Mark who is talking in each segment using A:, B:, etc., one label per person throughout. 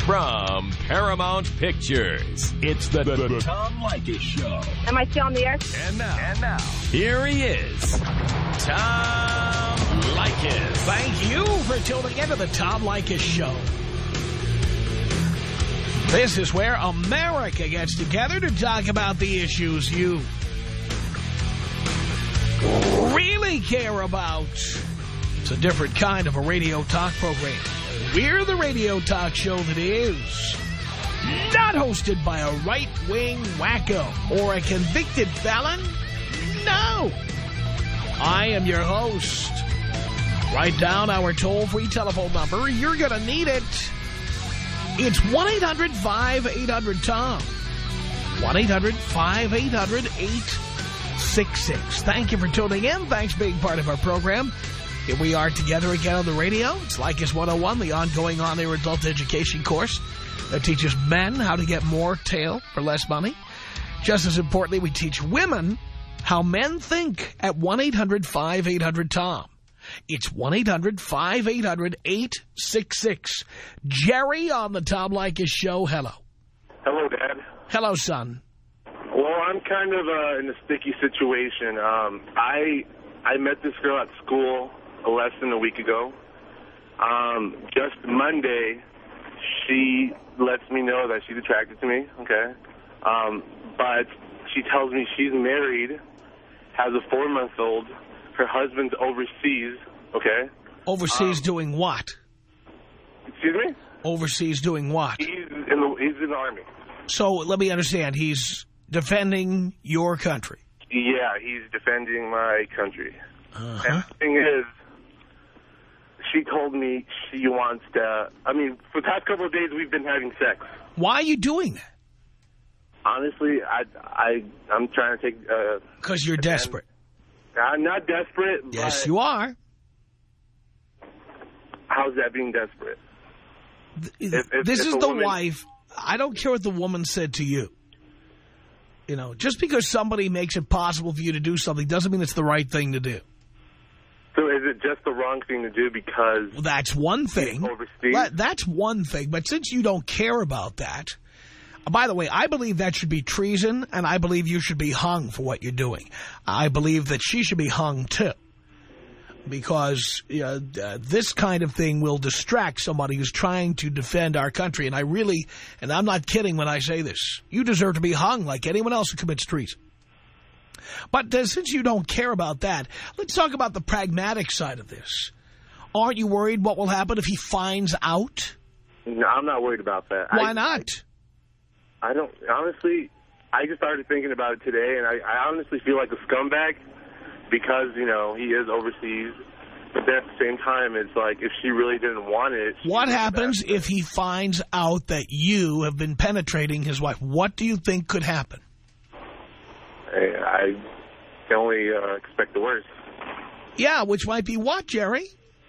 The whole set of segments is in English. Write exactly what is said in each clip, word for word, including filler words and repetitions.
A: From Paramount Pictures, it's the, the, the Tom Leykis Show.
B: Am I still on the air?
A: And now, and now, here he is, Tom Leykis.
C: Thank you for tuning into the Tom Leykis Show. This is where America gets together to talk about the issues you really care about. It's a different kind of a radio talk program. We're the radio talk show that is not hosted by a right-wing wacko or a convicted felon. No. I am your host. Write down our toll-free telephone number. You're going to need it. It's one eight hundred five eight hundred Tom. one eight hundred five eight hundred eight six six. Thank you for tuning in. Thanks for being part of our program. Here we are together again on the radio. It's Leykis one oh one, the ongoing on-air adult education course that teaches men how to get more tail for less money. Just as importantly, we teach women how men think at one eight hundred five eight hundred Tom. It's one eight hundred five eight hundred eight six six. Jerry on the Tom Leykis Show. Hello.
D: Hello, Dad.
C: Hello, son.
D: Well, I'm kind of uh, in a sticky situation. Um, I I met this girl at school less than a week ago. Um, just Monday, she lets me know that she's attracted to me, okay? Um, but she tells me she's married, has a four-month-old, her husband's overseas, okay?
C: Overseas
D: um,
C: doing what?
D: Excuse me?
C: Overseas doing what?
D: He's in the, he's in the Army.
C: So let me understand. He's defending your country.
D: Yeah, he's defending my country.
C: Uh-huh.
D: And the thing is, she told me she wants to, I mean, for the past couple of days we've been having sex.
C: Why are you doing that?
D: Honestly, I, I, I'm trying to take...
C: Because uh, you're desperate.
D: I'm not desperate,
C: Yes,
D: but
C: you are.
D: How's that being desperate?
C: If,
D: if,
C: this
D: if
C: is the
D: woman...
C: wife. I don't care what the woman said to you. You know, just because somebody makes it possible for you to do something doesn't mean it's the right thing to do.
D: So is it just the wrong thing to do because...
C: Well, that's one thing.
D: Overseas?
C: That's one thing. But since you don't care about that... By the way, I believe that should be treason, and I believe you should be hung for what you're doing. I believe that she should be hung, too. Because uh, uh, this kind of thing will distract somebody who's trying to defend our country. And I really, and I'm not kidding when I say this, you deserve to be hung like anyone else who commits treason. But uh, since you don't care about that, let's talk about the pragmatic side of this. Aren't you worried what will happen if he finds out?
D: No, I'm not worried about that.
C: Why
D: I,
C: not?
D: I don't, honestly, I just started thinking about it today, and I, I honestly feel like a scumbag because, you know, he is overseas. But then at the same time, it's like, if she really didn't want it...
C: What happens if he finds out that you have been penetrating his wife? What do you think could happen?
D: I, I can only uh, expect the worst.
C: Yeah, which might be what, Jerry?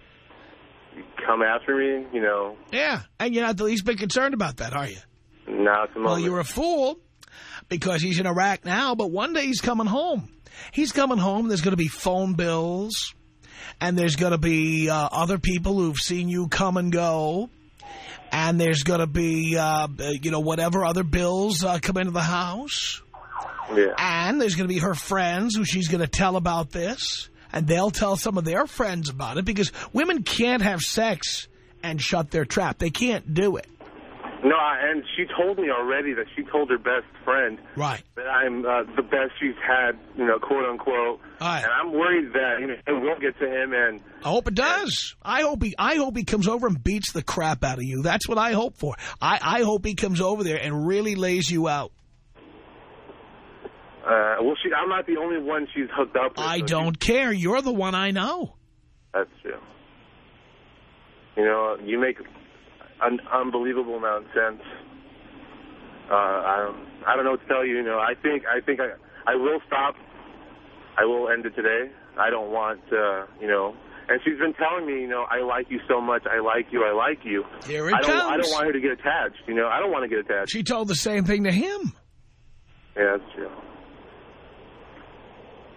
D: Come after me, you know.
C: Yeah, and you're not the least bit concerned about that, are you?
D: Not at the moment.
C: Well, you're a fool because he's in Iraq now, but one day he's coming home. He's coming home, there's going to be phone bills, and there's going to be uh, other people who've seen you come and go, and there's going to be, uh, you know, whatever other bills uh, come into the house.
D: Yeah.
C: And there's going to be her friends who she's going to tell about this, and they'll tell some of their friends about it because women can't have sex and shut their trap. They can't do it.
D: No, and she told me already that she told her best friend
C: right.
D: that I'm uh, the best she's had, you know, quote unquote.
C: Right.
D: And I'm worried that you know, it won't get to him. And
C: I hope it does. I hope he. I hope he comes over and beats the crap out of you. That's what I hope for. I, I hope he comes over there and really lays you out.
D: Uh, well, she, I'm not the only one she's hooked up with.
C: I
D: so
C: don't care. You're the one I know.
D: That's true. You know, you make an unbelievable amount of sense. Uh, I don't, I don't know what to tell you. You know, I think, I think I, I will stop. I will end it today. I don't want, uh, you know. And she's been telling me, you know, I like you so much. I like you. I like you.
C: Here it
D: I don't,
C: comes.
D: I don't want her to get attached. You know, I don't want to get attached.
C: She told the same thing to him.
D: Yeah, that's true.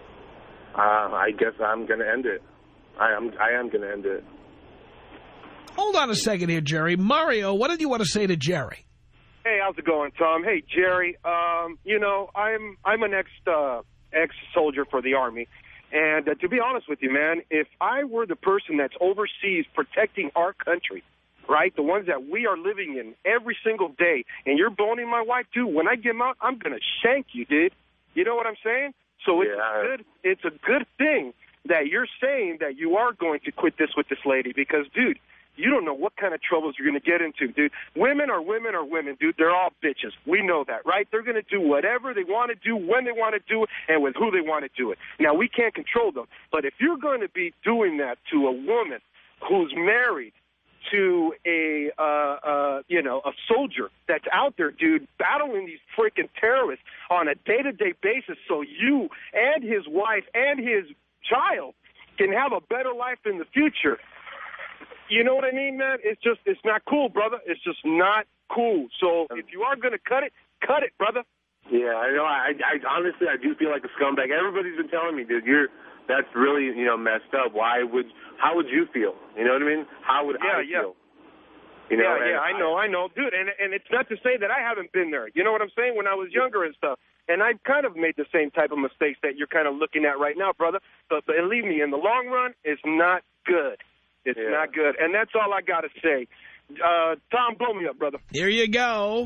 D: Uh, I guess I'm going to end it. I am I am going to end it.
C: Hold on a second here, Jerry. Mario, what did you want to say to Jerry?
B: Hey, how's it going, Tom? Hey, Jerry. Um, you know, I'm I'm an ex uh, ex-soldier for the Army. And uh, to be honest with you, man, if I were the person that's overseas protecting our country, right, the ones that we are living in every single day, and you're boning my wife, too, when I get out, I'm going to shank you, dude. You know what I'm saying? So it's,
D: Yeah.
B: a good, it's a good thing that you're saying that you are going to quit this with this lady because, dude, you don't know what kind of troubles you're going to get into, dude. Women are women are women, dude. They're all bitches. We know that, right? They're going to do whatever they want to do, when they want to do it, and with who they want to do it. Now, we can't control them. But if you're going to be doing that to a woman who's married to a, uh, uh, you know, a soldier that's out there, dude, battling these freaking terrorists on a day-to-day basis so you and his wife and his child can have a better life in the future, you know what I mean, man? It's just, it's not cool, brother. It's just not cool. So if you are going to cut it, cut it, brother.
D: Yeah, I know. I, I honestly, I do feel like a scumbag. Everybody's been telling me, dude, you're that's really, you know, messed up. Why would, how would you feel? You know what I mean? How would
B: Yeah,
D: I
B: yeah.
D: feel? You know,
B: yeah, yeah, I know, I know. Dude, and, and it's not to say that I haven't been there. You know what I'm saying? When I was younger and stuff. And I kind of made the same type of mistakes that you're kind of looking at right now, brother. But, but believe me, in the long run, it's not good. It's
D: Yeah.
B: not good. And that's all I got to say. Uh, Tom, blow me up, brother.
C: Here you go.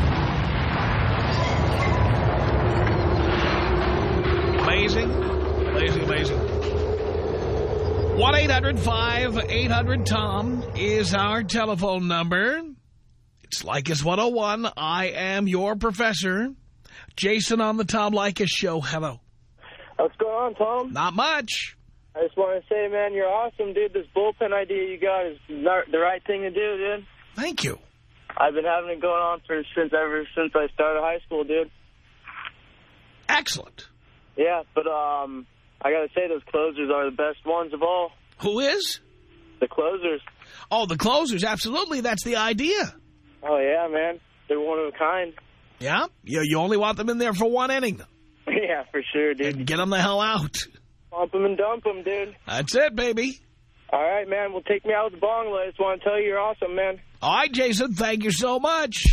C: Amazing. Amazing, amazing. one eight hundred five eight hundred Tom is our telephone number. It's Leykis one oh one. I am your professor. Jason on the Tom Leykis Show. Hello.
E: What's going on, Tom?
C: Not much.
E: I just want to say, man, you're awesome, dude. This bullpen idea you got is not the right thing to do, dude.
C: Thank you.
E: I've been having it going on for since ever since I started high school, dude.
C: Excellent.
E: Yeah, but um, I got to say those closers are the best ones of all.
C: Who is?
E: The closers.
C: Oh, the closers. Absolutely. That's the idea.
E: Oh, yeah, man. They're one of a kind.
C: Yeah? You, you only want them in there for one inning.
E: Yeah, for sure, dude.
C: And get them the hell out.
E: Pump them and dump them, dude.
C: That's it, baby.
E: All right, man. Well, take me out with the bong. I just want to tell you you're awesome, man.
C: All right, Jason. Thank you so much.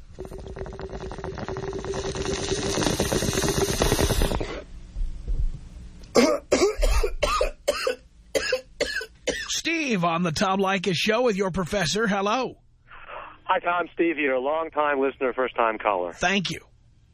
C: Steve on the Tom Leykis Show with your professor. Hello.
B: Hi, Tom. Steve here, a long-time listener, first-time caller.
C: Thank you.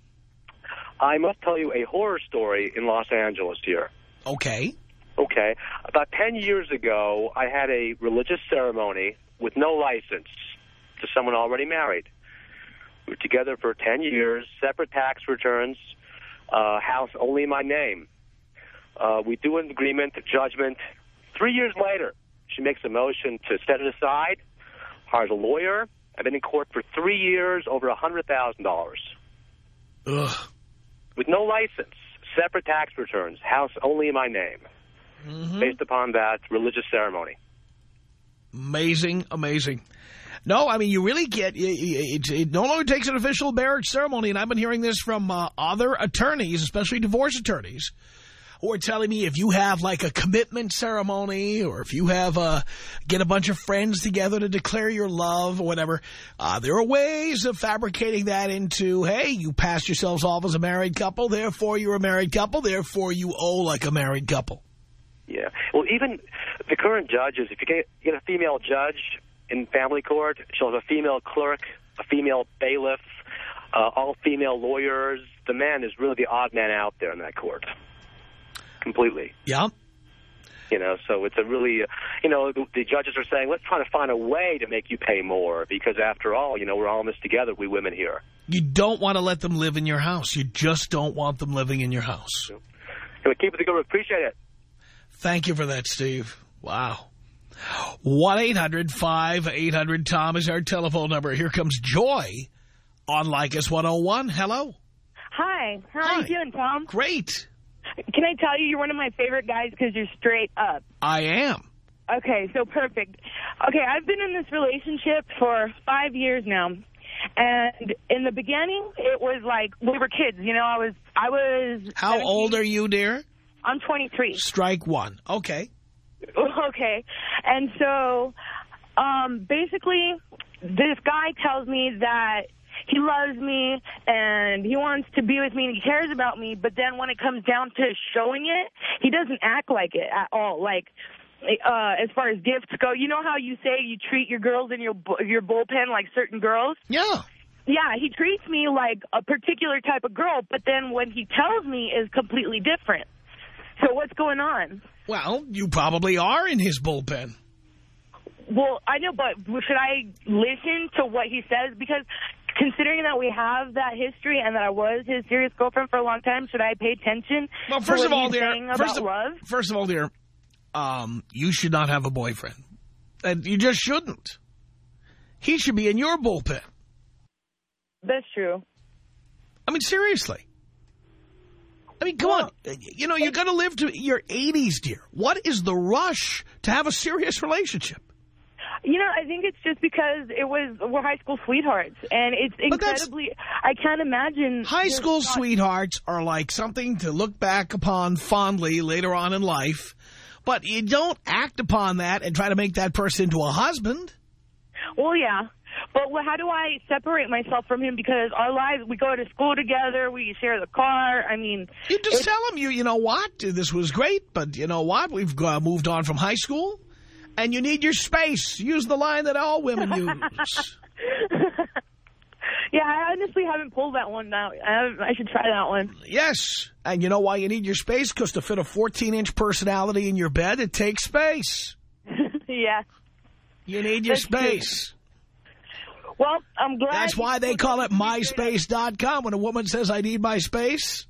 B: I must tell you a horror story in Los Angeles here.
C: Okay.
B: Okay. About ten years ago, I had a religious ceremony with no license to someone already married. We were together for ten years, separate tax returns, uh, house only in my name. Uh, we do an agreement, judgment. Three years later, she makes a motion to set it aside, hires a lawyer. I've been in court for three years, over one hundred thousand dollars.
C: Ugh.
B: With no license, separate tax returns, house only in my name,
C: Mm-hmm.
B: based upon that religious ceremony.
C: Amazing, amazing. No, I mean, you really get, it, it, it no longer takes an official marriage ceremony, and I've been hearing this from uh, other attorneys, especially divorce attorneys, who are telling me if you have like a commitment ceremony or if you have uh, get a bunch of friends together to declare your love or whatever, uh, there are ways of fabricating that into, hey, you passed yourselves off as a married couple, therefore you're a married couple, therefore you owe like a married couple.
B: Yeah. Well, even the current judges, if you get, get a female judge in family court, she'll have a female clerk, a female bailiff, uh, all female lawyers. The man is really the odd man out there in that court. Completely.
C: Yeah.
B: You know, so it's a really, you know, the, the judges are saying, let's try to find a way to make you pay more because after all, you know, we're all in this together, we women here.
C: You don't want to let them live in your house. You just don't want them living in your house.
B: Can we keep it together? Appreciate it.
C: Thank you for that, Steve. Wow. one eight hundred five eight hundred Tom is our telephone number. Here comes Joy on Leykis one oh one. Hello.
F: Hi. How
C: Hi.
F: are you doing, Tom?
C: Great.
F: Can I tell you you're one of my favorite guys because you're straight up?
C: I am.
F: Okay, so perfect. Okay, I've been in this relationship for five years now. And in the beginning, it was like we were kids. You know, I was... I was.
C: How
F: seventeen.
C: old are you, dear?
F: I'm twenty-three.
C: Strike one. Okay.
F: Okay. And so Um, basically, this guy tells me that he loves me and he wants to be with me and he cares about me, but then when it comes down to showing it, he doesn't act like it at all. Like, uh, as far as gifts go, you know how you say you treat your girls in your your bullpen like certain girls?
C: Yeah.
F: Yeah, he treats me like a particular type of girl, but then when he tells me is completely different. So what's going on?
C: Well, you probably are in his bullpen.
F: Well, I know, but should I listen to what he says? Because considering that we have that history and that I was his serious girlfriend for a long time, should I pay attention
C: well, first
F: to
C: of
F: what
C: all,
F: he's
C: dear,
F: saying about
C: first of,
F: love?
C: First of all, dear, um, you should not have a boyfriend. And you just shouldn't. He should be in your bullpen.
F: That's true.
C: I mean, seriously. I mean, come well, on. You know, you're going to live to your eighties, dear. What is the rush to have a serious relationship?
F: You know, I think it's just because it was we're high school sweethearts, and it's incredibly. I can't imagine.
C: High school not, sweethearts are like something to look back upon fondly later on in life, but you don't act upon that and try to make that person into a husband.
F: Well, yeah. But how do I separate myself from him? Because our lives, we go to school together, we share the car. I mean,
C: you just tell him, you you know what, this was great, but you know what, we've uh, moved on from high school, and you need your space. Use the line that all women use.
F: Yeah, I honestly haven't pulled that one out. I, I should try that one.
C: Yes, and you know why you need your space? Because to fit a fourteen-inch personality in your bed, it takes space.
F: Yeah.
C: You need your
F: That's
C: space.
F: True. Well, I'm glad.
C: That's why they call it my space dot com. When a woman says, I need my space,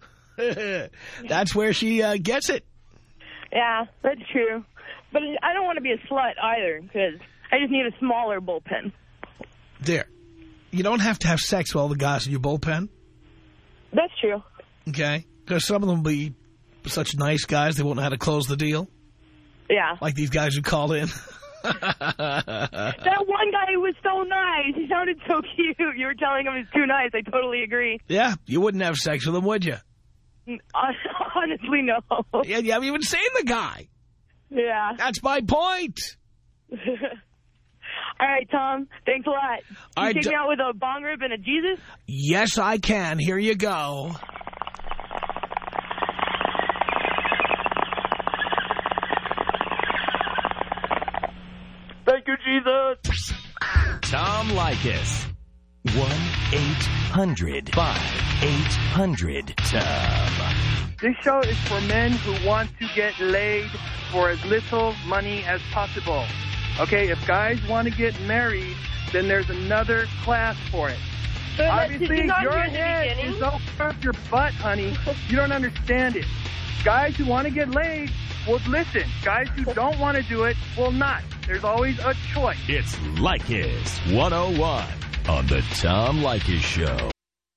C: that's where she uh, gets it.
F: Yeah, that's true. But I don't want to be a slut either, because I just need a smaller bullpen.
C: There. You don't have to have sex with all the guys in your bullpen.
F: That's true.
C: Okay? Because some of them will be such nice guys, they won't know how to close the deal.
F: Yeah.
C: Like these guys who called in.
F: That one guy was so nice. He sounded so cute. You were telling him he's too nice. I totally agree.
C: Yeah, you wouldn't have sex with him, would you?
F: Honestly, no.
C: Yeah, you haven't even seen the guy.
F: Yeah.
C: That's my point.
F: All right, Tom. Thanks a lot. Can you
C: right,
F: take me out with a bong rib and a Jesus?
C: Yes, I can. Here you go.
E: Thank you, Jesus.
A: Tom Leykis.
G: one eight hundred five eight hundred Tom.
E: This show is for men who want to get laid for as little money as possible. Okay, if guys want to get married, then there's another class for it.
F: But
E: obviously,
F: you
E: your head is over your butt, honey. You don't understand it. Guys who want to get laid will listen. Guys who don't want to do it will not. There's always a choice.
A: It's Leykis one oh one on the Tom Leykis Show.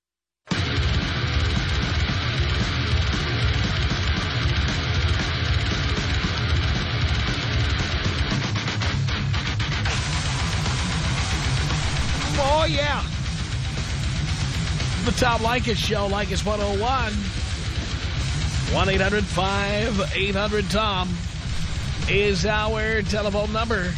C: Oh, yeah. The Tom Leykis Show, Leykis one oh one. one eight hundred five eight hundred Tom is our telephone number.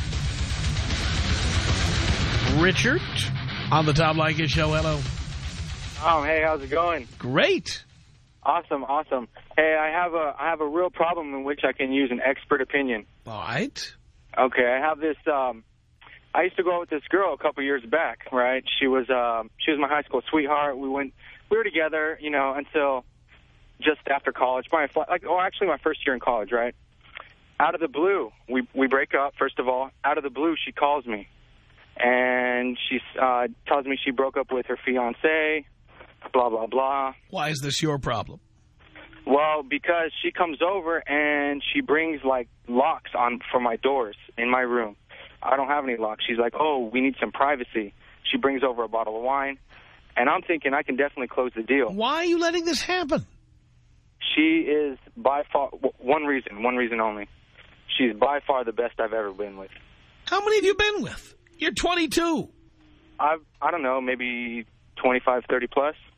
C: Richard on the Tom Leykis Show. Hello.
B: Oh, hey, how's it going?
C: Great.
B: Awesome, awesome. Hey, I have a I have a real problem in which I can use an expert opinion.
C: All right.
B: Okay, I have this. Um, I used to go out with this girl a couple years back. Right, she was um, she was my high school sweetheart. We went we were together, you know, until just after college. My like, oh, actually, my first year in college. Right. Out of the blue, we we break up. First of all, out of the blue, she calls me, and she uh, tells me she broke up with her fiance. Blah blah blah.
C: Why is this your problem?
B: Well, because she comes over and she brings, like, locks on for my doors in my room. I don't have any locks. She's like, oh, we need some privacy. She brings over a bottle of wine. And I'm thinking I can definitely close the deal.
C: Why are you letting this happen?
B: She is by far, one reason, one reason only. She's by far the best I've ever been with.
C: How many have you been with? You're twenty-two.
B: I've, I don't know, maybe twenty-five, thirty plus.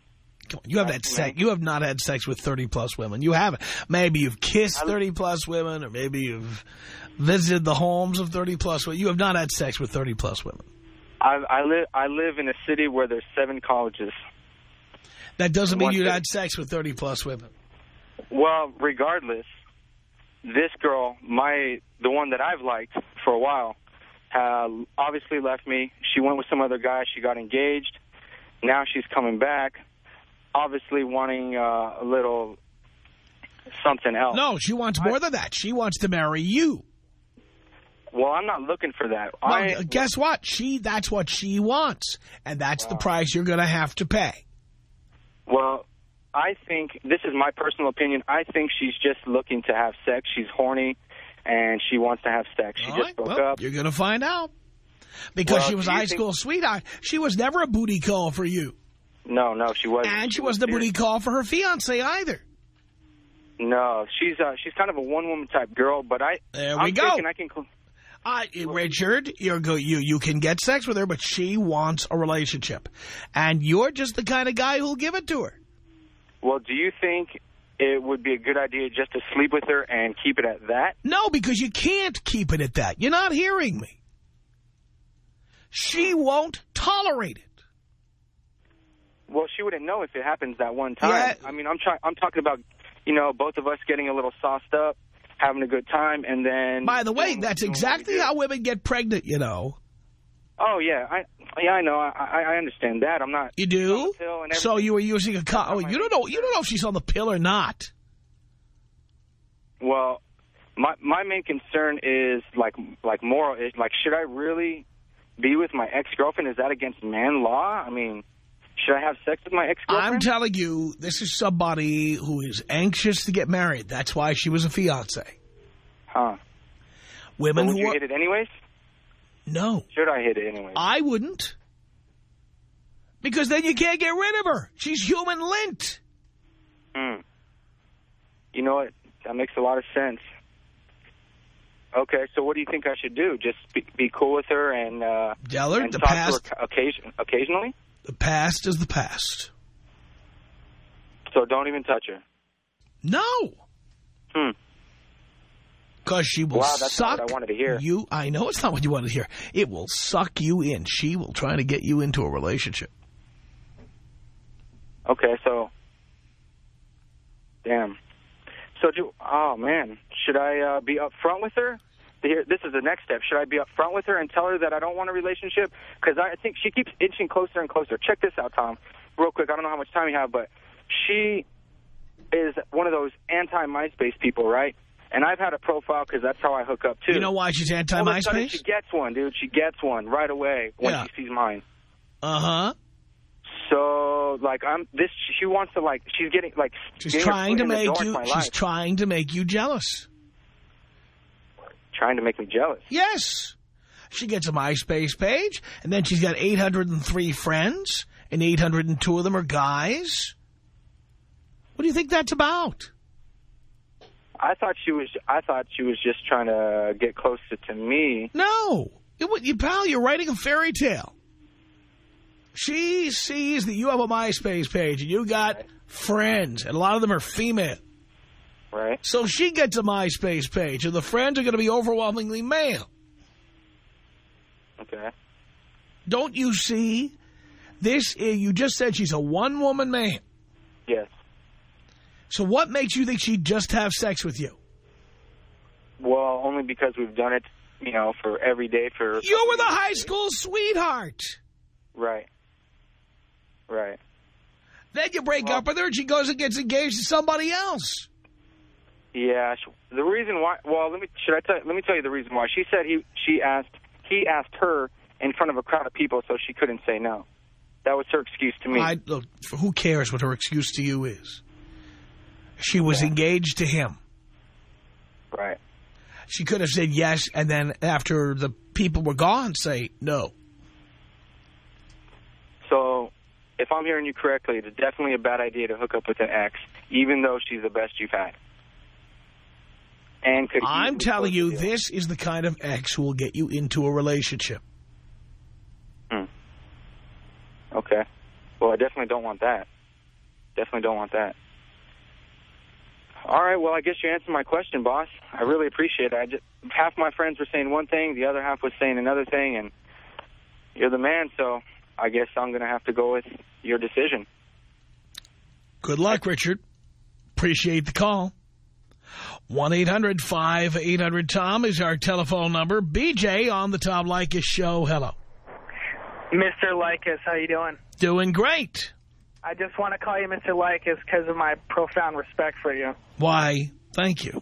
C: Come on, you haven't had sex. You have not had sex with thirty plus women. You haven't. Maybe you've kissed thirty plus women, or maybe you've visited the homes of thirty plus women. You have not had sex with thirty plus women.
H: I, I live. I live in a city where there's seven colleges.
C: That doesn't mean you
H: city.
C: had sex with thirty plus women.
H: Well, regardless, this girl, my the one that I've liked for a while, uh, obviously left me. She went with some other guy. She got engaged. Now she's coming back, obviously wanting uh, a little something else.
C: No, she wants more I, than that. She wants to marry you.
H: Well, I'm not looking for that.
C: Well,
H: I,
C: guess what? She That's what she wants, and that's wow. the price you're going to have to pay.
H: Well, I think, this is my personal opinion, I think she's just looking to have sex. She's horny, and she wants to have sex. She
C: All
H: just
C: right,
H: broke
C: well,
H: up.
C: You're going to find out. Because
H: well,
C: she was a high school sweetheart. She was never a booty call for you.
H: No, no, she wasn't.
C: And she,
H: she
C: wasn't
H: was
C: a booty call for her fiancé either.
H: No, she's uh, she's kind of a one-woman type girl, but I,
C: there we
H: I'm
C: go.
H: I can...
C: I, Richard, you're go, you, you can get sex with her, but she wants a relationship. And you're just the kind of guy who'll give it to her.
H: Well, do you think it would be a good idea just to sleep with her and keep it at that?
C: No, because you can't keep it at that. You're not hearing me. She won't tolerate it.
H: Well, she wouldn't know if it happens that one time.
C: Yeah.
H: I mean, I'm trying. I'm talking about, you know, both of us getting a little sauced up, having a good time, and then...
C: By the way, that's exactly how women get pregnant, you know.
H: Oh, yeah. I yeah, I know. I, I understand that. I'm not...
C: You do? So you were using a... Co oh, you don't know You don't know if she's on the pill or not.
H: Well, my my main concern is, like, like moral. Is, like, should I really be with my ex-girlfriend? Is that against man law? I mean... Should I have sex with my ex-girlfriend?
C: I'm telling you, this is somebody who is anxious to get married. That's why she was a fiancé.
H: Huh.
C: Women
H: but would
C: who
H: you
C: are...
H: hit it anyways?
C: No.
H: Should I hit it anyways?
C: I wouldn't. Because then you can't get rid of her. She's human lint.
H: Hmm. You know what? That makes a lot of sense. Okay, so what do you think I should do? Just be, be cool with her and, uh,
C: Tell her
H: and
C: the
H: talk
C: past...
H: to her occasion, occasionally?
C: The past is the past.
H: So don't even touch her?
C: No.
H: Hmm.
C: Because she will
H: wow, that's
C: suck
H: not what I wanted to hear.
C: you. I know it's not what you wanted to hear. It will suck you in. She will try to get you into a relationship.
H: Okay, so... Damn. So, do, oh, man. Should I uh, be upfront with her? Here, this is the next step. Should I be upfront with her and tell her that I don't want a relationship? Because I think she keeps inching closer and closer. Check this out, Tom, real quick. I don't know how much time you have, but she is one of those anti-MySpace people, right? And I've had a profile because that's how I hook up, too.
C: You know why she's anti-MySpace?
H: She gets one, dude. She gets one right away when
C: yeah.
H: she sees mine.
C: Uh-huh.
H: So, like, I'm this. She wants to, like, she's getting, like,
C: she's trying to make you. She's
H: life.
C: trying to make you jealous.
H: Trying to make me jealous.
C: Yes. She gets a MySpace page, and then she's got eight hundred three friends, and eight hundred two of them are guys. What do you think that's about?
H: I thought she was. I thought she was just trying to get closer to me.
C: No, it, you pal, you're writing a fairy tale. She sees that you have a MySpace page, and you got right. friends, and a lot of them are female.
H: Right.
C: So she gets a MySpace page, and the friends are going to be overwhelmingly male.
H: Okay.
C: Don't you see? This, you just said she's a one-woman man.
H: Yes.
C: So what makes you think she'd just have sex with you?
H: Well, only because we've done it, you know, for every day for...
C: You were the high school sweetheart.
H: Right. Right.
C: Then you break well, up with her, and she goes and gets engaged to somebody else.
H: Yeah, the reason why. Well, let me should I tell? Let me tell you the reason why. She said he she asked he asked her in front of a crowd of people, so she couldn't say no. That was her excuse to me.
C: I, look, who cares what her excuse to you is? She was yeah. engaged to him.
H: Right.
C: She could have said yes, and then after the people were gone, say no.
H: So, if I'm hearing you correctly, it's definitely a bad idea to hook up with an ex, even though she's the best you've had. And could
C: I'm telling you, this is the kind of ex who will get you into a relationship.
H: Hmm. Okay. Well, I definitely don't want that. Definitely don't want that. All right, well, I guess you answered my question, boss. I really appreciate it. I just, half my friends were saying one thing, the other half was saying another thing, and you're the man, so I guess I'm going to have to go with your decision.
C: Good luck, Richard. Appreciate the call. one eight hundred five eight hundred Tom is our telephone number. B J on the Tom Leykis show. Hello.
I: Mister Leykis, how you doing?
C: Doing great.
I: I just want to call you Mister Leykis because of my profound respect for you.
C: Why, thank you.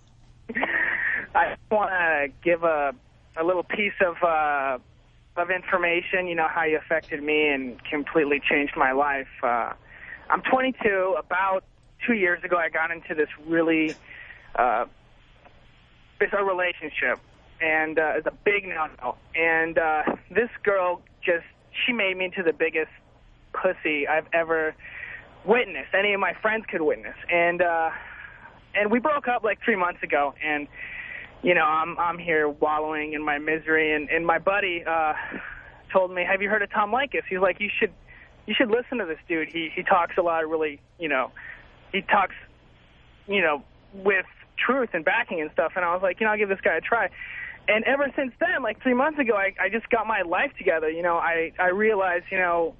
I: I want to give a, a little piece of uh, of information, you know, how you affected me and completely changed my life. Uh, I'm twenty-two. About two years ago, I got into this really uh, it's a relationship, and uh, it's a big no-no. And uh, this girl just, she made me into the biggest pussy I've ever witnessed. Any of my friends could witness. And uh, and we broke up like three months ago, and you know, I'm I'm here wallowing in my misery, and, and my buddy uh, told me, have you heard of Tom Leykis? He's like, you should you should listen to this dude. He he talks a lot of really, you know, he talks, you know, with truth and backing and stuff. And I was like, you know, I'll give this guy a try. And ever since then, like three months ago, I, I just got my life together. You know, I, I realized, you know,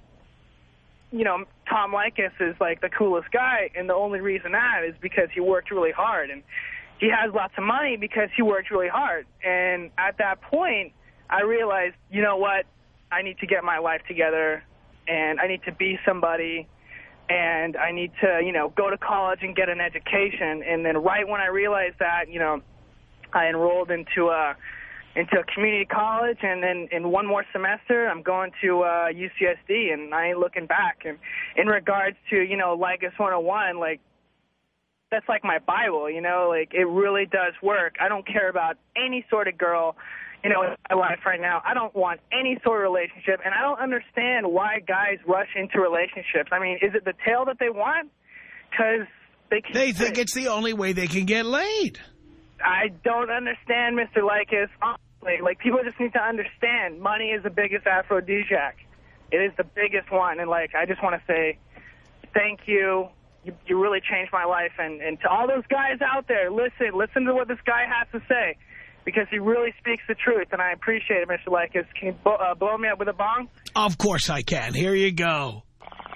I: you know, Tom Leykis is like the coolest guy, and the only reason that is because he worked really hard, and he has lots of money because he worked really hard. And at that point, I realized, you know what, I need to get my life together, and I need to be somebody, and I need to, you know, go to college and get an education. And then right when I realized that, you know, I enrolled into a into a community college, and then in one more semester, I'm going to uh, U C S D, and I ain't looking back. And in regards to, you know, Leykis one oh one, like, that's like my Bible, you know, like, it really does work. I don't care about any sort of girl, you know, in my life right now. I don't want any sort of relationship, and I don't understand why guys rush into relationships. I mean, is it the tail that they want? Because they can
C: They think it's the only way they can get laid.
I: I don't understand, Mister Leykis. Honestly, like, people just need to understand money is the biggest aphrodisiac. It is the biggest one. And, like, I just want to say thank you. You, you really changed my life. And, and to all those guys out there, listen. Listen to what this guy has to say, because he really speaks the truth. And I appreciate it, Mister Leykis. Can you bo uh, blow me up with a bong?
C: Of course I can. Here you go.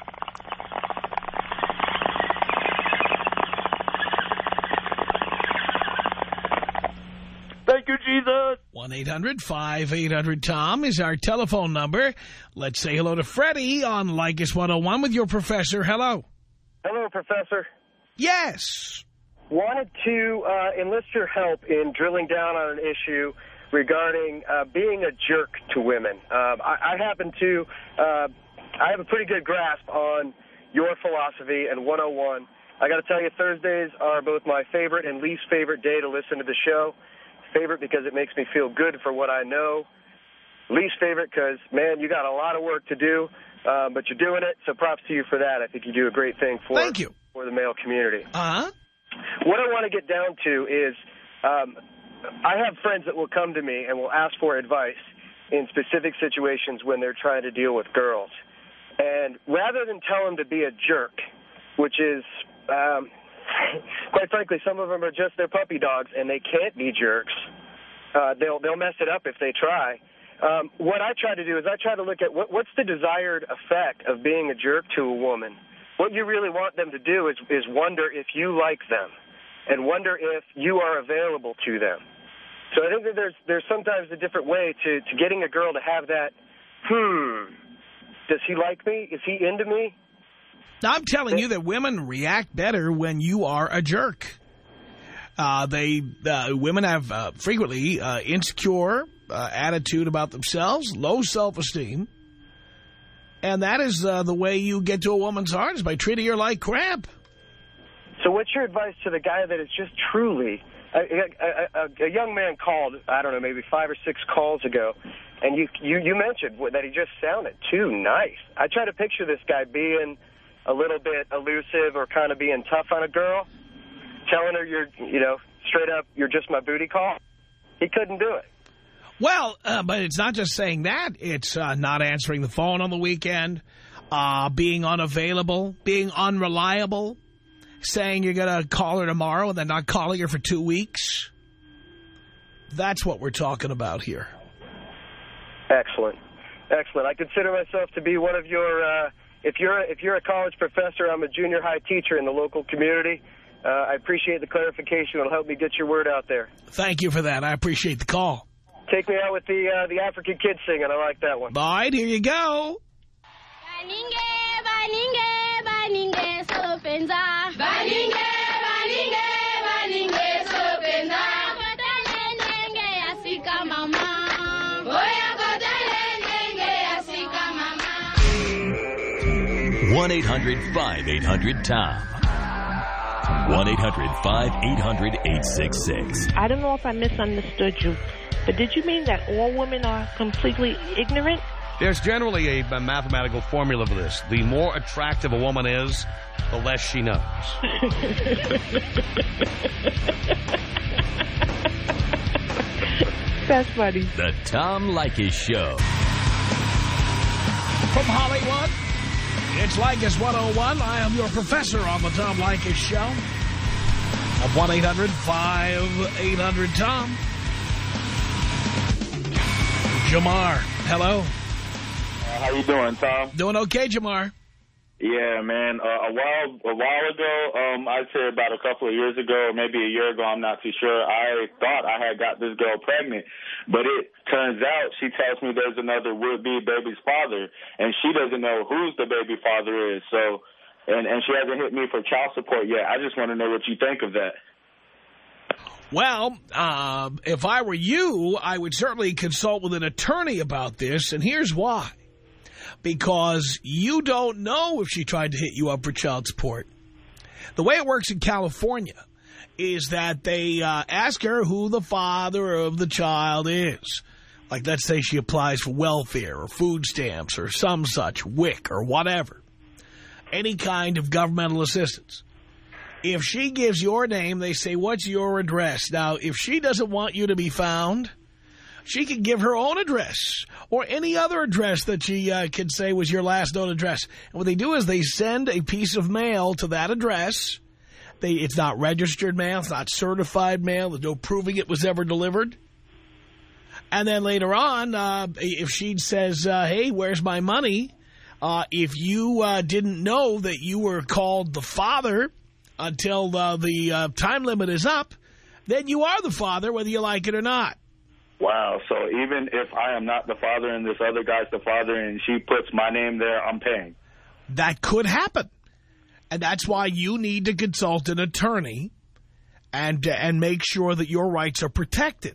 B: Thank you, Jesus.
C: one eight hundred five eight hundred Tom is our telephone number. Let's say hello to Freddie on Leykis one oh one with your professor. Hello.
B: Hello, Professor.
C: Yes.
B: Wanted to uh, enlist your help in drilling down on an issue regarding uh, being a jerk to women. Uh, I, I happen to, uh, I have a pretty good grasp on your philosophy and one oh one. I got to tell you, Thursdays are both my favorite and least favorite day to listen to the show. Favorite because it makes me feel good for what I know. Least favorite because, man, you got a lot of work to do, uh, but you're doing it, so props to you for that. I think you do a great thing for,
C: Thank you.
B: for the male community.
C: Uh-huh.
B: What I want to get down to is um, I have friends that will come to me and will ask for advice in specific situations when they're trying to deal with girls. And rather than tell them to be a jerk, which is... Um, quite frankly, some of them are just their puppy dogs, and they can't be jerks. Uh, they'll they'll mess it up if they try. Um, what I try to do is I try to look at what, what's the desired effect of being a jerk to a woman. What you really want them to do is, is wonder if you like them and wonder if you are available to them. So I think that there's there's sometimes a different way to, to getting a girl to have that, hmm, does he like me? Is he into me?
C: I'm telling you that women react better when you are a jerk. Uh, they uh, women have uh, frequently uh, insecure uh, attitude about themselves, low self-esteem, and that is uh, the way you get to a woman's heart, is by treating her like crap.
B: So what's your advice to the guy that is just truly... A, a, a, a young man called, I don't know, maybe five or six calls ago, and you, you, you mentioned that he just sounded too nice. I try to picture this guy being... a little bit elusive or kind of being tough on a girl, telling her you're, you know, straight up, you're just my booty call. He couldn't do it.
C: Well, uh, but it's not just saying that. It's uh, not answering the phone on the weekend. uh, being unavailable, being unreliable, saying you're going to call her tomorrow and then not calling her for two weeks. That's what we're talking about here.
J: Excellent. Excellent. I consider myself to be one of your, uh, if you're if you're a college professor, I'm a junior high teacher in the local community. Uh, I appreciate the clarification. It'll help me get your word out there.
C: Thank you for that. I appreciate the call.
J: Take me out with the uh, the African kids singing. I like that one.
C: All right, here you go.
A: one eight hundred five eight hundred Tom. one eight hundred five eight hundred eight six six.
K: I don't know if I misunderstood you, but did you mean that all women are completely ignorant?
L: There's generally a, a mathematical formula for this. The more attractive a woman is, the less she knows.
K: That's funny.
A: The Tom Leykis Show.
C: From Hollywood, it's Leykis one oh one. I am your professor on the Tom Leykis Show. At one eight hundred five eight hundred Tom. Jamar, hello.
M: Uh, how you doing, Tom?
C: Doing okay, Jamar.
M: Yeah, man. Uh, a while a while ago, um, I'd say about a couple of years ago, or maybe a year ago, I'm not too sure, I thought I had got this girl pregnant. But it turns out she tells me there's another would-be baby's father, and she doesn't know who's the baby father is. So, and, and she hasn't hit me for child support yet. I just want to know what you think of that.
C: Well, uh, if I were you, I would certainly consult with an attorney about this, and here's why. Because you don't know if she tried to hit you up for child support. The way it works in California is that they uh, ask her who the father of the child is. Like, let's say she applies for welfare or food stamps or some such, W I C or whatever. Any kind of governmental assistance. If she gives your name, they say, what's your address? Now, if she doesn't want you to be found, she can give her own address or any other address that she uh, can say was your last known address. And what they do is they send a piece of mail to that address. They, it's not registered mail. It's not certified mail. There's no proving it was ever delivered. And then later on, uh, if she says, uh, hey, where's my money? Uh, if you uh, didn't know that you were called the father until uh, the uh, time limit is up, then you are the father, whether you like it or not.
M: Wow. So even if I am not the father and this other guy's the father and she puts my name there, I'm paying.
C: That could happen. And that's why you need to consult an attorney and uh, and make sure that your rights are protected.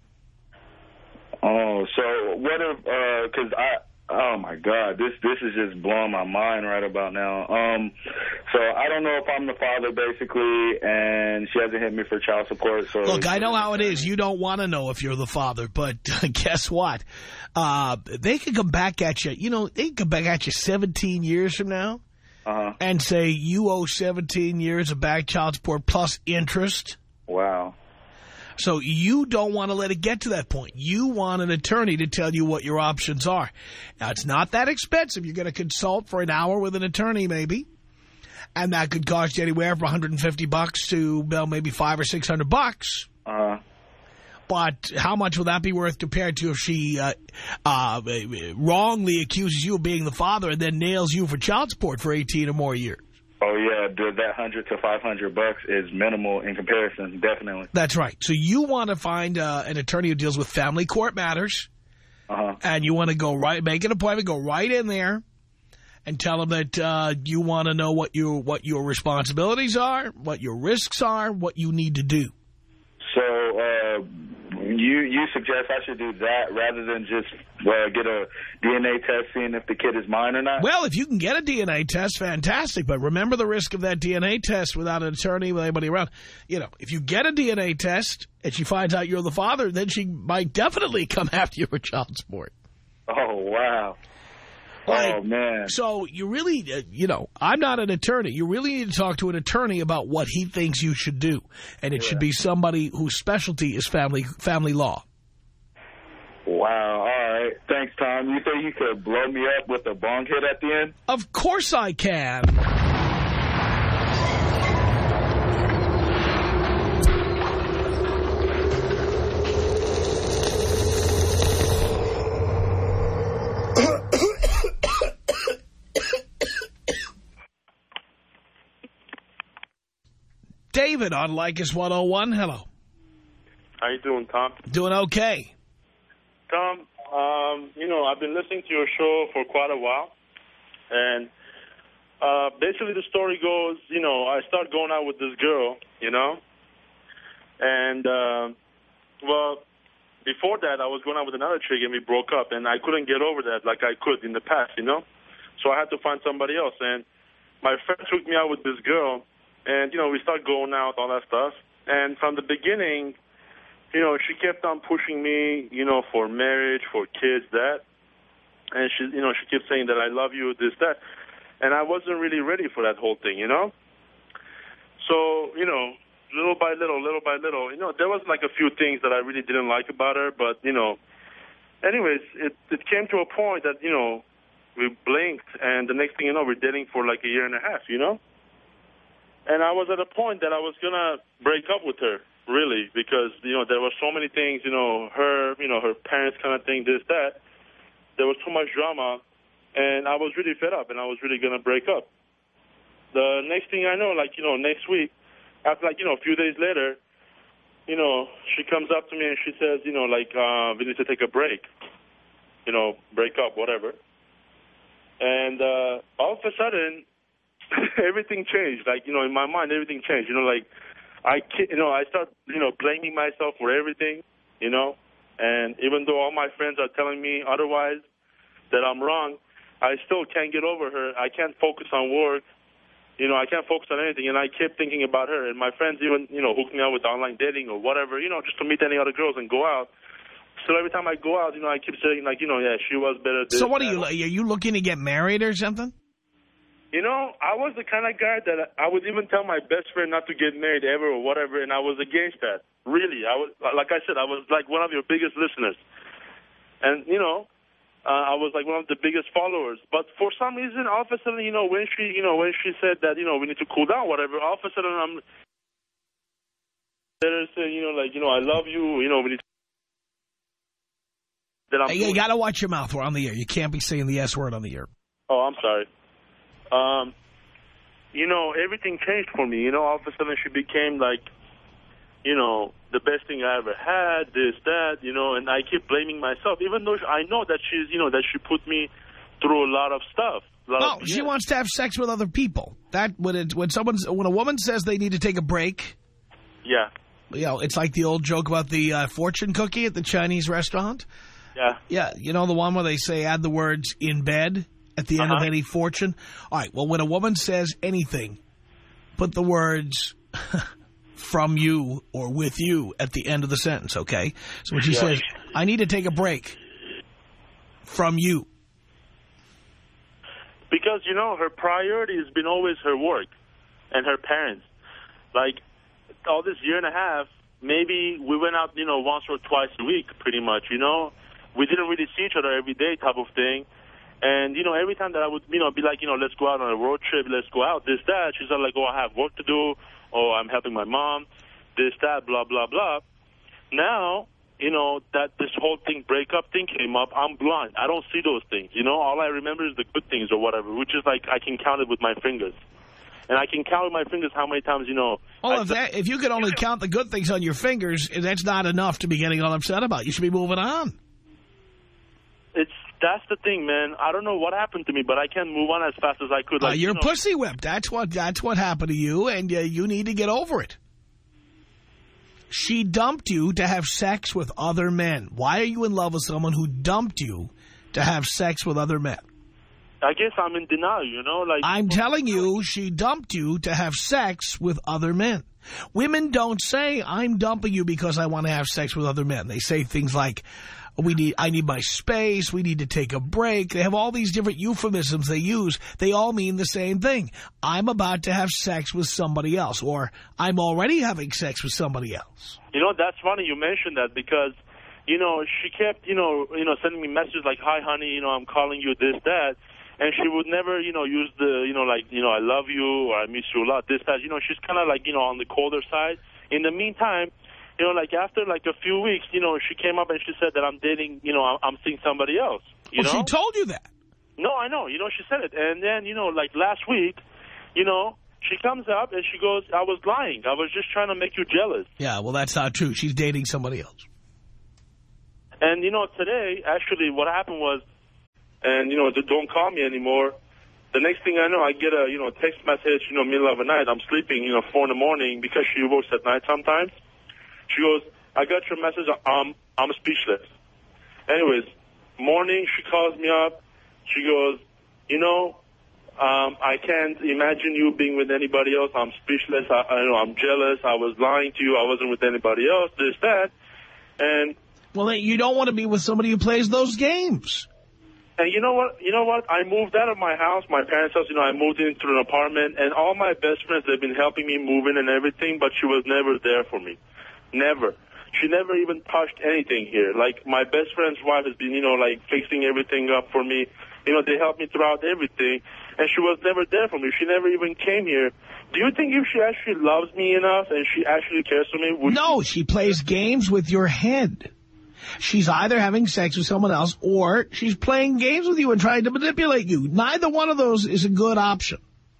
M: Oh, so what if, because uh, I, oh my God, this this is just blowing my mind right about now. Um, so I don't know if I'm the father, basically, and she hasn't hit me for child support. So
C: look, I know how it is. You don't want to know if you're the father, but guess what? Uh, they can come back at you. You know, they can come back at you seventeen years from now
M: uh-huh.
C: and say you owe seventeen years of back child support plus interest.
M: Wow.
C: So you don't want to let it get to that point. You want an attorney to tell you what your options are. Now, it's not that expensive. You're going to consult for an hour with an attorney, maybe. And that could cost you anywhere from one hundred fifty bucks to, well, maybe five or six hundred bucks.
M: Uh-huh.
C: But how much will that be worth compared to if she uh, uh, wrongly accuses you of being the father and then nails you for child support for eighteen or more years?
M: Oh, yeah, dude, that one hundred to five hundred bucks is minimal in comparison, definitely.
C: That's right. So you want to find uh, an attorney who deals with family court matters,
M: uh-huh.
C: and you want to go right, make an appointment, go right in there, and tell them that uh, you want to know what your what your responsibilities are, what your risks are, what you need to do.
M: So uh, you you suggest I should do that rather than just uh, get a D N A test seeing if the kid is mine or not?
C: Well, if you can get a D N A test, fantastic. But remember the risk of that D N A test without an attorney, with anybody around. You know, if you get a D N A test and she finds out you're the father, then she might definitely come after you for child support.
M: Oh, wow.
C: Like,
M: oh, man.
C: So you really, uh, you know, I'm not an attorney. You really need to talk to an attorney about what he thinks you should do. And it yeah. should be somebody whose specialty is family family law.
M: Wow, all right. Thanks, Tom. You think you could blow me up with a bong hit at the end?
C: Of course I can. David on Lycus one oh one. Hello.
N: How you doing, Tom?
C: Doing okay.
N: Tom, um, you know, I've been listening to your show for quite a while. And uh, basically the story goes, you know, I start going out with this girl, you know. And, uh, well, before that, I was going out with another chick and we broke up. And I couldn't get over that like I could in the past, you know. So I had to find somebody else. And my friend took me out with this girl. And, you know, we started going out, all that stuff. And from the beginning, you know, she kept on pushing me, you know, for marriage, for kids, that. And, she, you know, she kept saying that I love you, this, that. And I wasn't really ready for that whole thing, you know. So, you know, little by little, little by little, you know, there was like a few things that I really didn't like about her. But, you know, anyways, it, it came to a point that, you know, we blinked. And the next thing you know, we're dating for like a year and a half, you know. And I was at a point that I was going to break up with her, really, because, you know, there were so many things, you know, her, you know, her parents kind of thing, this, that. There was too much drama, and I was really fed up, and I was really going to break up. The next thing I know, like, you know, next week, after, like, you know, a few days later, you know, she comes up to me and she says, you know, like, uh, we need to take a break, you know, break up, whatever. And uh, all of a sudden, everything changed. Like, you know, in my mind, everything changed. You know, like, I, you know, I start, you know, blaming myself for everything, you know. And even though all my friends are telling me otherwise, that I'm wrong, I still can't get over her. I can't focus on work. You know, I can't focus on anything. And I kept thinking about her. And my friends even, you know, hooked me up with online dating or whatever, you know, just to meet any other girls and go out. So every time I go out, you know, I keep saying, like, you know, yeah, she was better.
C: So what are you, are you looking to get married or something?
N: You know, I was the kind of guy that I would even tell my best friend not to get married ever or whatever, and I was against that. Really, I was, like I said, I was like one of your biggest listeners. And, you know, uh, I was like one of the biggest followers. But for some reason, all of a sudden, you know, when she, you know, when she said that, you know, we need to cool down, whatever, all of a sudden I'm there saying, you know, like, you know, I love you, you know, we need to. That I'm
C: hey, you got to watch your mouth. We're on the air. You can't be saying the S word on the air.
N: Oh, I'm sorry. Um, you know, everything changed for me. You know, all of a sudden she became like, you know, the best thing I ever had, this, that, you know, and I keep blaming myself, even though I know that she's, you know, that she put me through a lot of stuff. Lot
C: no,
N: of,
C: she
N: yeah.
C: wants to have sex with other people. That when it, when someone's when a woman says they need to take a break.
N: Yeah.
C: You know, it's like the old joke about the uh, fortune cookie at the Chinese restaurant.
N: Yeah.
C: Yeah, you know the one where they say add the words in bed at the end
N: uh-huh.
C: of any fortune? All right, well, when a woman says anything, put the words from you or with you at the end of the sentence, okay? So when she yeah. says, I need to take a break from you.
N: Because, you know, her priority has been always her work and her parents. Like, all this year and a half, maybe we went out, you know, once or twice a week, pretty much, you know? We didn't really see each other every day type of thing. And, you know, every time that I would, you know, be like, you know, let's go out on a road trip, let's go out, this, that, she's like, oh, I have work to do, or I'm helping my mom, this, that, blah, blah, blah. Now, you know, that this whole thing, breakup thing came up, I'm blind. I don't see those things, you know? All I remember is the good things or whatever, which is like I can count it with my fingers. And I can count with my fingers how many times, you know...
C: Well, if, that, if you could only count the good things on your fingers, that's not enough to be getting all upset about. You should be moving on.
N: It's That's the thing, man. I don't know what happened to me, but I can't move on as fast as I could. Like,
C: uh, you're
N: you know,
C: pussy whipped. That's what that's what happened to you, and uh, you need to get over it. She dumped you to have sex with other men. Why are you in love with someone who dumped you to have sex with other men?
N: I guess I'm in denial, you know? Like
C: I'm telling you, she dumped you to have sex with other men. Women don't say, I'm dumping you because I want to have sex with other men. They say things like, we need, I need my space, we need to take a break. They have all these different euphemisms they use. They all mean the same thing. I'm about to have sex with somebody else, or I'm already having sex with somebody else.
N: You know, that's funny you mentioned that because you know, she kept, you know, you know, sending me messages like, hi, honey, you know, I'm calling you this, that. And she would never, you know, use the, you know, like, you know, I love you or I miss you a lot, this, that. You know, she's kind of like, you know, on the colder side. In the meantime, you know, like after like a few weeks, you know, she came up and she said that I'm dating, you know, I'm, I'm seeing somebody else. You
C: well,
N: know?
C: she told you that.
N: No, I know. You know, she said it. And then, you know, like last week, you know, she comes up and she goes, I was lying. I was just trying to make you jealous.
C: Yeah, well, that's not true. She's dating somebody else.
N: And, you know, today, actually, what happened was, and, you know, don't call me anymore. The next thing I know, I get a, you know, text message, you know, middle of the night. I'm sleeping, you know, four in the morning because she works at night sometimes. She goes, I got your message. I'm, I'm speechless. Anyways, morning, she calls me up. She goes, you know, um, I can't imagine you being with anybody else. I'm speechless. I, I know I'm jealous. I was lying to you. I wasn't with anybody else, this, that. And
C: well, you don't want to be with somebody who plays those games.
N: And you know what? You know what? I moved out of my house, my parents' house. You know, I moved into an apartment, and all my best friends, they've been helping me move in and everything, but she was never there for me. Never. She never even touched anything here. Like, my best friend's wife has been, you know, like, fixing everything up for me. You know, they helped me throughout everything, and she was never there for me. She never even came here. Do you think if she actually loves me enough and she actually cares for me? Would
C: no, she plays games with your head. She's either having sex with someone else or she's playing games with you and trying to manipulate you. Neither one of those is a good option.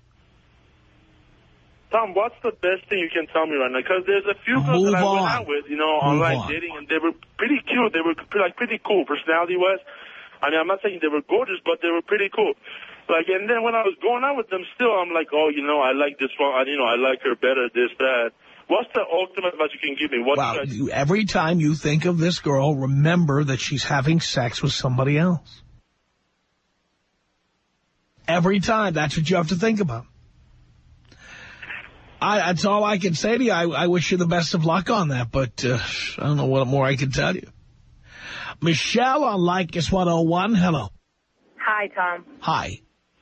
N: Tom, what's the best thing you can tell me right now? Because there's a few girls that I went out with, you know,
C: Move
N: online
C: on.
N: dating, and they were pretty cute. They were like pretty cool personality-wise. I mean, I'm not saying they were gorgeous, but they were pretty cool. Like, and then when I was going out with them, still, I'm like, oh, you know, I like this one. I, you know, I like her better, this, that. What's the ultimate advice you can give me? What
C: well, you, every time you think of this girl, remember that she's having sex with somebody else. Every time. That's what you have to think about. I, that's all I can say to you. I, I wish you the best of luck on that, but uh, I don't know what more I can tell you. Michelle on Lycus one oh one. Hello.
O: Hi, Tom.
C: Hi.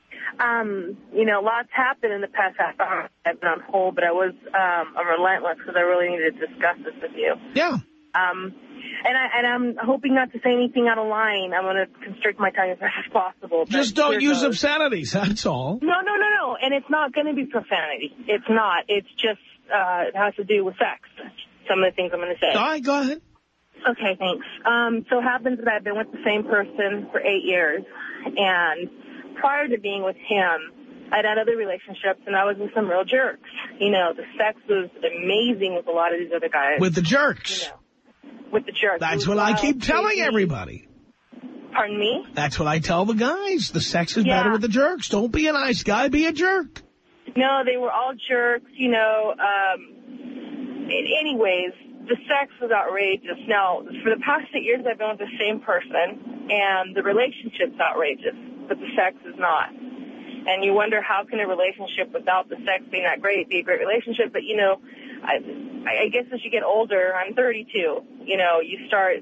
O: Um, you know, lots happened in the past half hour. I've been on hold, but I was um, a relentless because I really needed to discuss this with you.
C: Yeah.
O: Um, and, I, and I'm hoping not to say anything out of line. I'm going to constrict my tongue as best as possible.
C: Just don't use goes. obscenities, that's all.
O: No, no, no, no. And it's not going to be profanity. It's not. It's just, uh, it has to do with sex. Some of the things I'm going to say.
C: All right, go ahead.
O: Okay, thanks. Um, so it happens that I've been with the same person for eight years. And prior to being with him, I'd had other relationships, and I was with some real jerks. You know, the sex was amazing with a lot of these other guys.
C: With the jerks?
O: You know, with the jerks.
C: That's what I keep telling everybody.
O: Pardon me?
C: That's what I tell the guys. The sex is
O: yeah.
C: better with the jerks. Don't be a nice guy, be a jerk.
O: No, they were all jerks, you know. Um, anyways, the sex was outrageous. Now, for the past eight years, I've been with the same person, and the relationship's outrageous, but the sex is not. And you wonder, how can a relationship without the sex being that great be a great relationship? But, you know, I, I guess as you get older, I'm thirty-two, you know, you start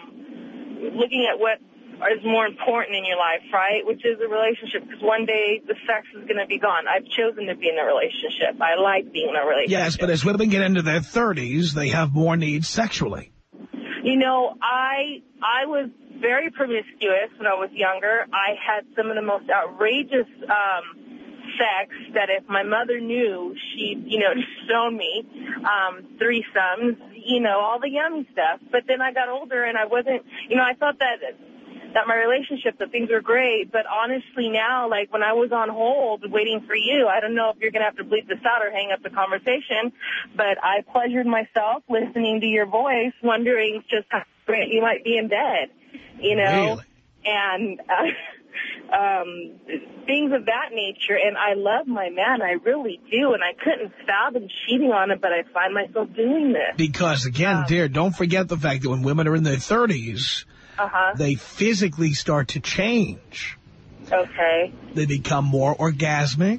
O: um, looking at what is more important in your life, right, which is a relationship, because one day the sex is going to be gone. I've chosen to be in a relationship. I like being in a relationship.
C: Yes, but as women get into their thirties, they have more needs sexually.
O: You know, I I was very promiscuous when I was younger. I had some of the most outrageous um, sex that if my mother knew, she'd, you know, disown me. Um, threesomes, you know, all the yummy stuff. But then I got older and I wasn't, you know, I thought that that my relationship, that things were great. But honestly now, like when I was on hold waiting for you, I don't know if you're going to have to bleep this out or hang up the conversation, but I pleasured myself listening to your voice, wondering just how great you might be in bed, you know,
C: really?
O: and uh, um, things of that nature. And I love my man, I really do, and I couldn't fathom cheating on him, but I find myself doing this.
C: Because, again, um, dear, don't forget the fact that when women are in their thirties,
O: Uh-huh.
C: they physically start to change.
O: Okay.
C: They become more orgasmic.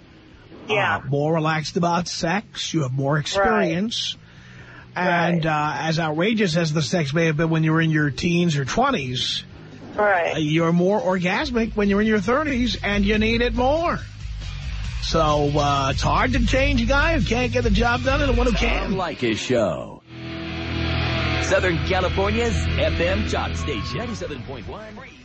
O: Yeah.
C: Uh, more relaxed about sex. You have more experience.
O: Right.
C: And
O: right.
C: Uh, as outrageous as the sex may have been when you were in your teens or twenties,
O: right.
C: uh, you're more orgasmic when you're in your thirties, and you need it more. So uh, it's hard to change a guy who can't get the job done and the one who can.
A: Like his show. Southern California's F M Talk Station. ninety-seven point one.